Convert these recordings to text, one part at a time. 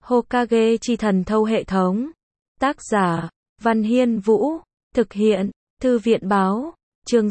Hokage chi thần thâu hệ thống. Tác giả, Văn Hiên Vũ. Thực hiện, Thư viện báo. Chương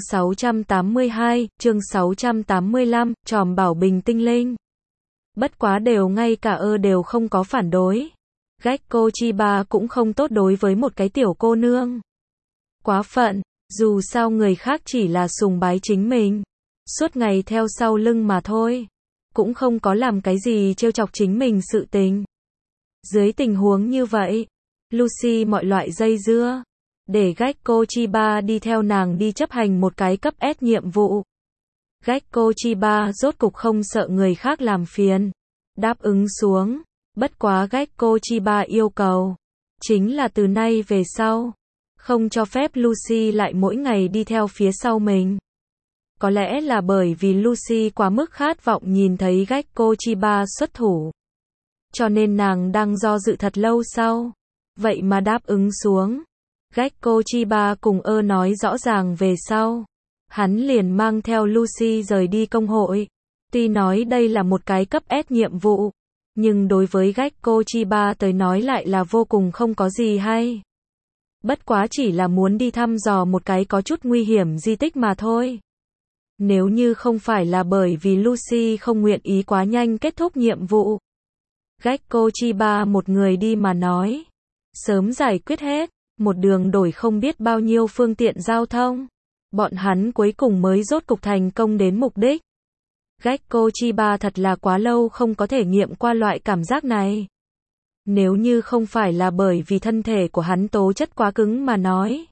682, chương 685, tròm bảo bình tinh linh. Bất quá ngay cả đều không có phản đối. Gekko Chiba cũng không tốt đối với một cái tiểu cô nương. Quá phận, dù sao người khác chỉ là sùng bái chính mình. Suốt ngày theo sau lưng mà thôi. Cũng không có làm cái gì trêu chọc chính mình sự tình. Dưới tình huống như vậy, Lucy mọi loại dây dưa. Để Gekko Chiba đi theo nàng đi chấp hành một cái cấp S nhiệm vụ. Gekko Chiba rốt cục không sợ người khác làm phiền. Đáp ứng xuống. Bất quá Gekko Chiba yêu cầu. Chính là từ nay về sau. Không cho phép Lucy lại mỗi ngày đi theo phía sau mình. Có lẽ là bởi vì Lucy quá mức khát vọng nhìn thấy Gekko Chiba xuất thủ. Cho nên nàng đang do dự thật lâu sau. Vậy mà đáp ứng xuống. Gekko Chiba cùng nói rõ ràng về sau. Hắn liền mang theo Lucy rời đi công hội. Tuy nói đây là một cái cấp S nhiệm vụ. Nhưng đối với Gekko Chiba tới nói lại là vô cùng không có gì hay. Bất quá chỉ là muốn đi thăm dò một cái có chút nguy hiểm di tích mà thôi. Nếu như không phải là bởi vì Lucy không nguyện ý quá nhanh kết thúc nhiệm vụ. Gekko Chiba một người đi mà nói. Sớm giải quyết hết. Một đường đổi không biết bao nhiêu phương tiện giao thông. Bọn hắn cuối cùng mới rốt cục thành công đến mục đích. Gekko Chiba thật là quá lâu không có thể nghiệm qua loại cảm giác này. Nếu như không phải là bởi vì thân thể của hắn tố chất quá cứng mà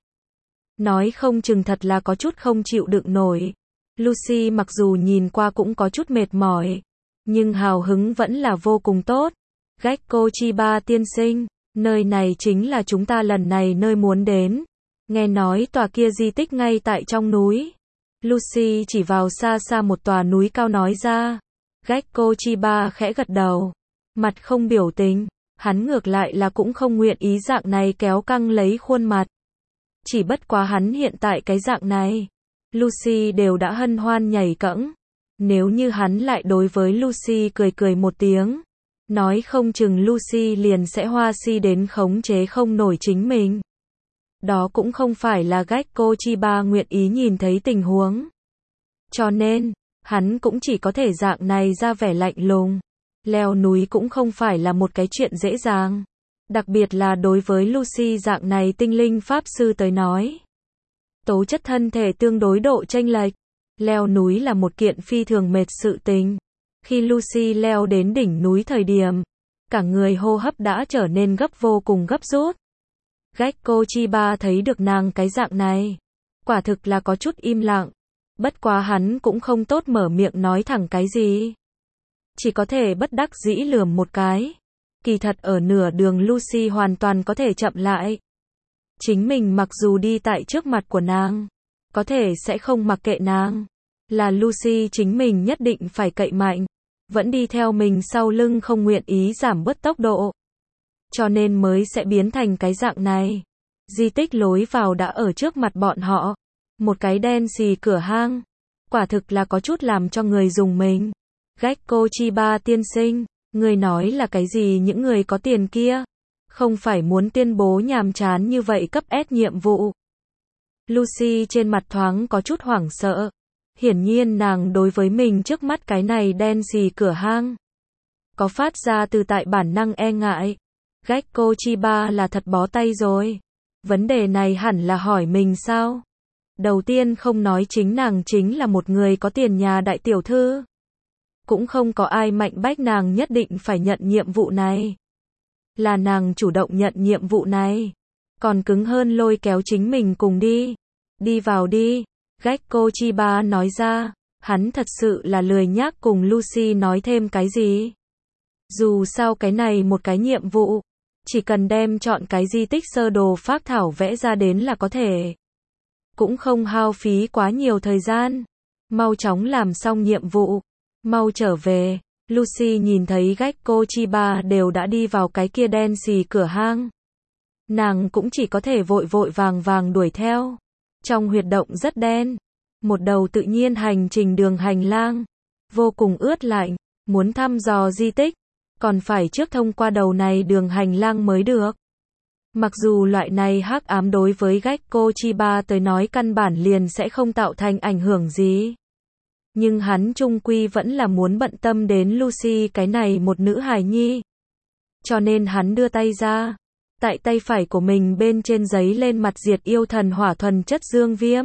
nói không chừng thật là có chút không chịu đựng nổi. Lucy mặc dù nhìn qua cũng có chút mệt mỏi, nhưng hào hứng vẫn là vô cùng tốt. Gekko Chiba tiên sinh, nơi này chính là chúng ta lần này nơi muốn đến. Nghe nói tòa kia di tích ngay tại trong núi. Lucy chỉ vào xa xa một tòa núi cao nói ra. Gekko Chiba khẽ gật đầu. Mặt không biểu tình. Hắn ngược lại là cũng không nguyện ý dạng này kéo căng lấy khuôn mặt. Chỉ bất quá hắn hiện tại cái dạng này. Lucy đều đã hân hoan nhảy cẫng. Nếu như hắn lại đối với Lucy cười một tiếng. Nói không chừng Lucy liền sẽ hoa si đến khống chế không nổi chính mình. Đó cũng không phải là Gekko Chiba nguyện ý nhìn thấy tình huống. Cho nên, hắn cũng chỉ có thể dạng này ra vẻ lạnh lùng. Leo núi cũng không phải là một cái chuyện dễ dàng. Đặc biệt là đối với Lucy dạng này tinh linh pháp sư tới nói. Tố chất thân thể tương đối độ chênh lệch. Leo núi là một kiện phi thường mệt sự tình. Khi Lucy leo đến đỉnh núi thời điểm, cả người hô hấp đã trở nên vô cùng gấp rút. Gekko Chiba thấy được nàng cái dạng này. Quả thực là có chút im lặng. Bất quá hắn cũng không tốt mở miệng nói thẳng cái gì. Chỉ có thể bất đắc dĩ lườm một cái. Kỳ thật ở nửa đường Lucy hoàn toàn có thể chậm lại. Chính mình mặc dù đi tại trước mặt của nàng, có thể sẽ không mặc kệ nàng. Là Lucy chính mình nhất định phải cậy mạnh. Vẫn đi theo mình sau lưng không nguyện ý giảm bớt tốc độ. Cho nên mới sẽ biến thành cái dạng này. Di tích lối vào đã ở trước mặt bọn họ. Một cái đen xì cửa hang. Quả thực là có chút làm cho người dùng mình. Gekko Chiba tiên sinh, người nói là cái gì những người có tiền kia? Không phải muốn tuyên bố nhàm chán như vậy cấp S nhiệm vụ. Lucy trên mặt thoáng có chút hoảng sợ. Hiển nhiên nàng đối với mình trước mắt cái này đen xì cửa hang. Có phát ra từ tại bản năng e ngại. Gekko Chiba là thật bó tay rồi. Vấn đề này hẳn là hỏi mình sao? Đầu tiên không nói chính nàng chính là một người có tiền nhà đại tiểu thư. Cũng không có ai mạnh bách nàng nhất định phải nhận nhiệm vụ này. Là nàng chủ động nhận nhiệm vụ này. Còn cứng hơn lôi kéo chính mình cùng đi. Đi vào đi. Gekko Chiba nói ra. Hắn thật sự là lười nhác cùng Lucy nói thêm cái gì. Dù sao cái này một cái nhiệm vụ. Chỉ cần đem chọn cái di tích sơ đồ phác thảo vẽ ra đến là có thể. Cũng không hao phí quá nhiều thời gian. Mau chóng làm xong nhiệm vụ. Mau trở về. Lucy nhìn thấy Gekko Chiba đều đã đi vào cái kia đen xì cửa hang. Nàng cũng chỉ có thể vội vàng đuổi theo. Trong huyệt động rất đen. Một đầu tự nhiên hành trình đường hành lang. Vô cùng ướt lạnh. Muốn thăm dò di tích. còn phải trước thông qua đầu này đường hành lang mới được. Mặc dù loại này hắc ám đối với Gekko Chiba tới nói căn bản liền sẽ không tạo thành ảnh hưởng gì. Nhưng hắn chung quy vẫn là muốn bận tâm đến Lucy cái này một nữ hài nhi. Cho nên hắn đưa tay ra. Tại tay phải của mình bên trên giấy lên mặt diệt yêu thần hỏa thuần chất dương viêm.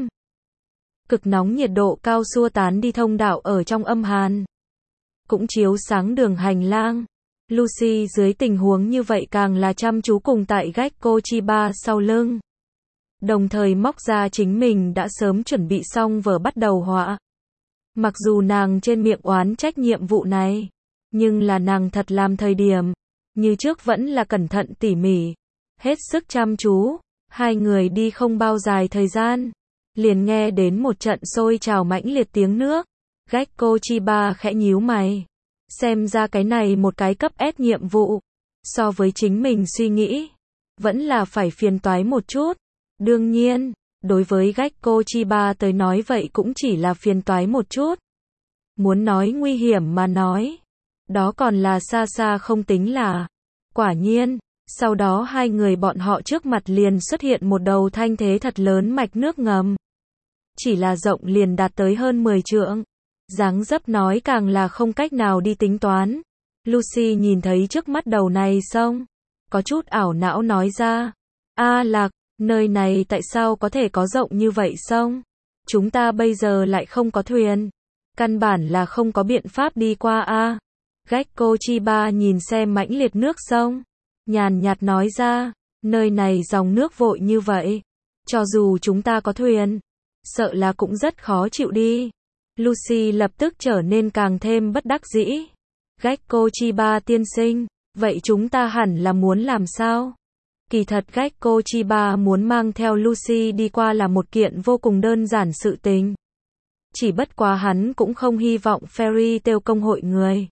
Cực nóng nhiệt độ cao xua tán đi thông đạo ở trong âm hàn. Cũng chiếu sáng đường hành lang. Lucy dưới tình huống như vậy càng là chăm chú cùng tại Gekko Chiba sau lưng. Đồng thời móc ra chính mình đã sớm chuẩn bị xong vở bắt đầu họa. Mặc dù nàng trên miệng oán trách nhiệm vụ này, nhưng là nàng thật làm thời điểm, như trước vẫn là cẩn thận tỉ mỉ, hết sức chăm chú. Hai người đi không bao dài thời gian, liền nghe đến một trận sôi trào mãnh liệt tiếng nước. Gekko Chiba khẽ nhíu mày. Xem ra cái này một cái cấp S nhiệm vụ, so với chính mình suy nghĩ, vẫn là phải phiền toái một chút. Đương nhiên, đối với Gekko Chiba tới nói vậy cũng chỉ là phiền toái một chút. Muốn nói nguy hiểm mà nói, đó còn là xa xa không tính là. Quả nhiên, sau đó hai người bọn họ trước mặt liền xuất hiện một đầu thanh thế thật lớn mạch nước ngầm. Chỉ là rộng liền đạt tới hơn 10 trượng. Dáng dấp nói càng là không cách nào đi tính toán. Lucy nhìn thấy trước mắt đầu này xong, có chút ảo não nói ra. A Lạc, nơi này tại sao có thể có rộng như vậy xong? Chúng ta bây giờ lại không có thuyền. Căn bản là không có biện pháp đi qua a. Gekko Chiba nhìn xem mãnh liệt nước sông, nhàn nhạt nói ra, nơi này dòng nước vội như vậy, cho dù chúng ta có thuyền, sợ là cũng rất khó chịu đi. Lucy lập tức trở nên càng thêm bất đắc dĩ. Gekko Chiba tiên sinh, vậy chúng ta hẳn là muốn làm sao? Kỳ thật Gekko Chiba muốn mang theo Lucy đi qua là một kiện vô cùng đơn giản sự tình. Chỉ bất quá hắn cũng không hy vọng Fairy Tail công hội người.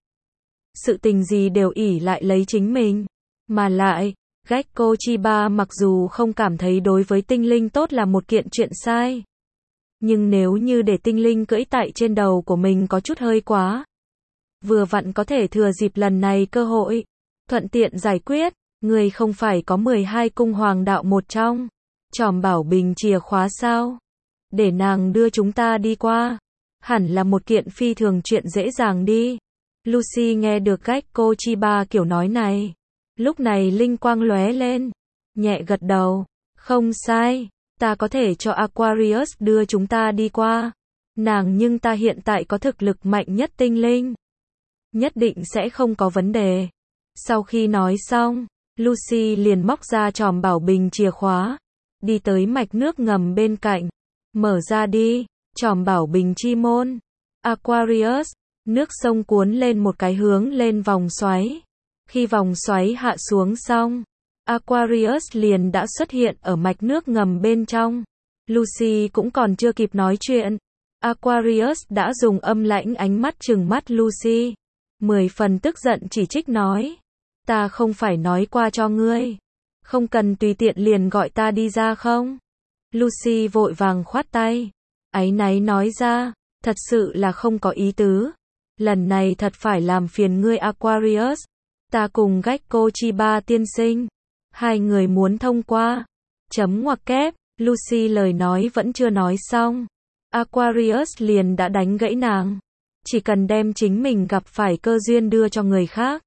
Sự tình gì đều ỷ lại lấy chính mình. Mà lại, Gekko Chiba mặc dù không cảm thấy đối với tinh linh tốt là một kiện chuyện sai. Nhưng nếu như để tinh linh cưỡi tại trên đầu của mình có chút hơi quá. Vừa vặn có thể thừa dịp lần này cơ hội, thuận tiện giải quyết, người không phải có 12 cung hoàng đạo một trong, Tròm Bảo Bình chìa khóa sao? Để nàng đưa chúng ta đi qua, hẳn là một kiện phi thường chuyện dễ dàng đi. Lucy nghe được Gekko Chiba kiểu nói này, lúc này linh quang lóe lên, nhẹ gật đầu, không sai. Ta có thể cho Aquarius đưa chúng ta đi qua. Nàng nhưng ta hiện tại có thực lực mạnh nhất tinh linh. Nhất định sẽ không có vấn đề. Sau khi nói xong, Lucy liền móc ra Tròm Bảo Bình chìa khóa. Đi tới mạch nước ngầm bên cạnh. Mở ra đi, Tròm Bảo Bình chi môn. Aquarius, nước sông cuốn lên một cái hướng lên vòng xoáy. Khi vòng xoáy hạ xuống xong, Aquarius liền đã xuất hiện ở mạch nước ngầm bên trong. Lucy cũng còn chưa kịp nói chuyện. Aquarius đã dùng âm lãnh ánh mắt trừng mắt Lucy. 10 phần tức giận chỉ trích nói. Ta không phải nói qua cho ngươi. Không cần tùy tiện liền gọi ta đi ra không? Lucy vội vàng khoát tay. Áy náy nói ra. Thật sự là không có ý tứ. Lần này thật phải làm phiền ngươi Aquarius. Ta cùng Gekko Chiba tiên sinh. Hai người muốn thông qua. Chấm ngoặc kép. Lucy lời nói vẫn chưa nói xong. Aquarius liền đã đánh gãy nàng. Chỉ cần đem chính mình gặp phải cơ duyên đưa cho người khác,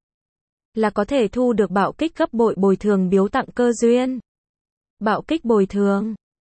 là có thể thu được bạo kích gấp bội bồi thường biếu tặng cơ duyên. Bạo kích bồi thường.